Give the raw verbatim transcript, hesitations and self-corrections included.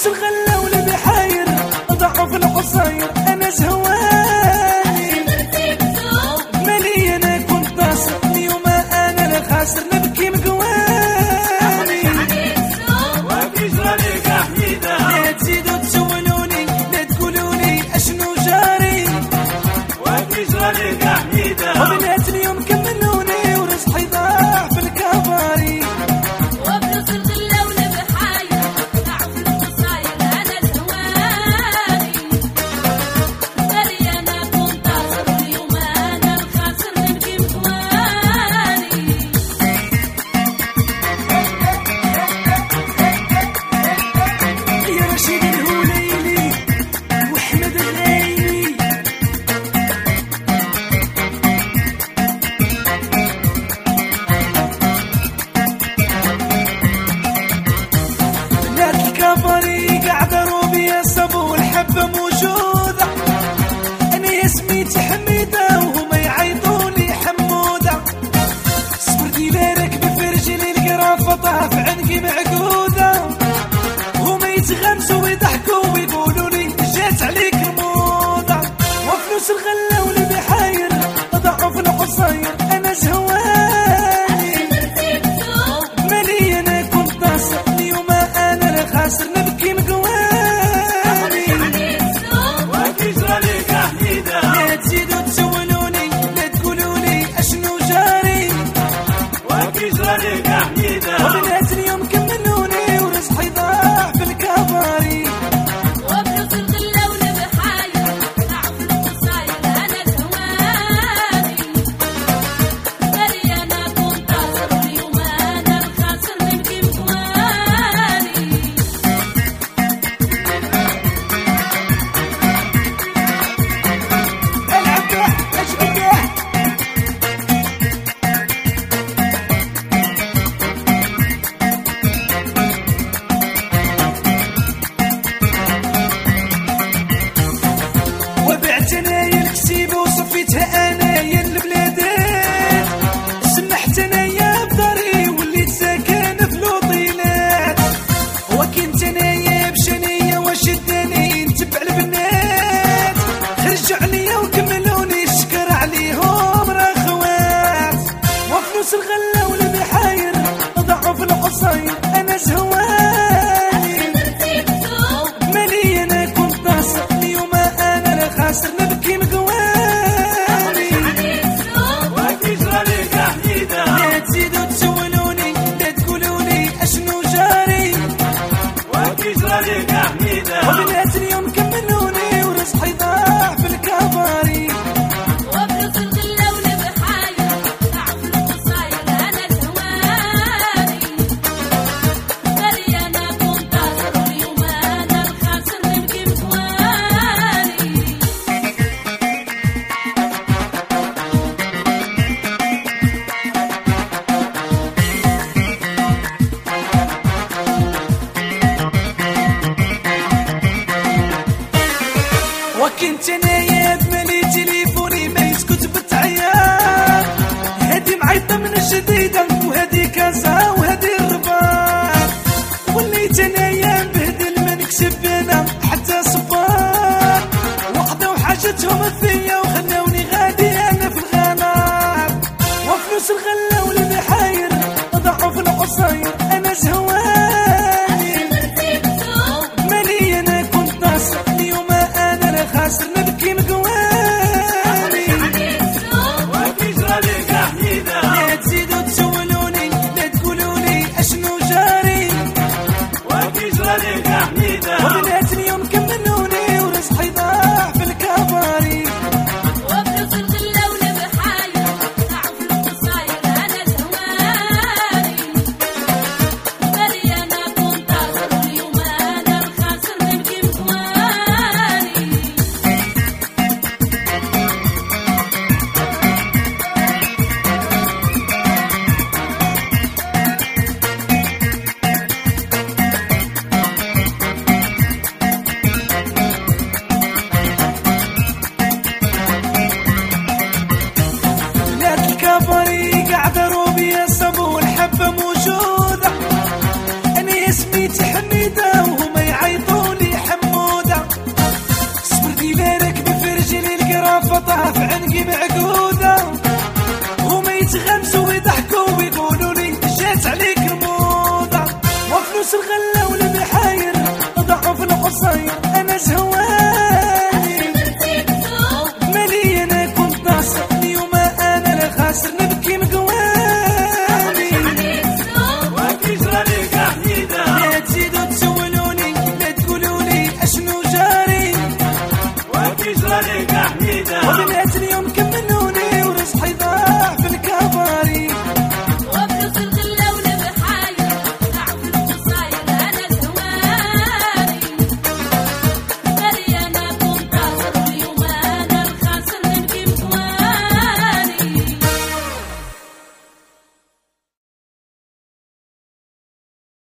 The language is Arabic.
وفلوس الغلة واللي بحاير ضعف القصاير انا زهواني مالي انا كنت ناصر اليوم انا الخاسر نبكي مقواني وفي جرالك حميدة لا تزيدوا تسولوني لا تقولولي اشنو جاري وفي جرالك حميدة وبنات اليوم كملوني ورزقي ضاع في الكباري وفلوس الغلة ولا بحاير ضعف القصاير انا زهواني مالي انا كنت ناصر اليوم انا الخاسر نبكي مقواني يا رشيد الهوليلي واحمد الغايلي بنات الكباري قاعدة روبي الصبو والحبة موجودة انا اسميتي حميدة وهما يعيطولي حمودة صبرتي بارك بفرجلي القرافة طاف عنقي معقودة هما يتغمسوا ويضحكوا ويقولوا لي جات عليك الموضة وفلوس الغلة واللي بحاير ضعف القصاير انا زهواني مالي انا كنت ناصر اليوم انا الخاسر نبكي مقواني وفي جرالك حميدة لا تزيدوا تسولوني لا تقولولي اشنو جاري وفي جرالك حميدة وبنات اليوم كملوني ورزقي ضاع في الكباري وفلوس الغلة ولا بحاير ضعف القصاير انا زهواني مالي انا كنت ناصر اليوم انا الخاسر نبكي مقواني العب به اجمل به وبعت انايا الكسيب وصفيتها انايا البلادات سمحت انايا بداري وليت ساكن في لوطيلات وكنت انايا بشنية وشداني نتبع البنات خرجوا عليا وكملوني الشكر عليهم راه خوات وفلوس الغلة واللي بحاير ضعف القصاير انا زهواني مالي انا كنت ناصر اليوم انا الخاسر نبكي مقواني وفي جرالك حميدة لا تزيدوا تسولوني لا تقولولي اشنو جاري وفي جرالك حميدة وبنات اليوم كملوني ورزقي ضاع في الكباري وفلوس الغلة ولا بحاير ضعف القصاير انا زهواني مالي انا كنت ناصر اليوم انا الخاسر نبكي مقواني وكنت انايا بمالي تليفوني ما يسكت بالتعيار هادي معيطة من الجديدة وهادي كازا وهادي الرباط وليت انايا نبهدل ما نكسب انا حتى صفار وقضوا حاجتهم فيا وخلاوني غادي انا في الغابات وفلوس الغلة واللي بحاير ضعف القصاير انا زهواني مالي انا كنت ناصر اليوم انا الخاسر نبكي مقواني وفي جرالك حميدة لا تزيدوا تسولوني لا تقولولي اشنو جاري وفي جرالك حميدة وبنات اليوم كملوني ورزقي ضاع في الكباري وفلوس الغلة ولا بحاير ضعف القصاير انا زهواني مالي انا كنت ناصر اليوم انا الخاسر نبكي مقواني حميدة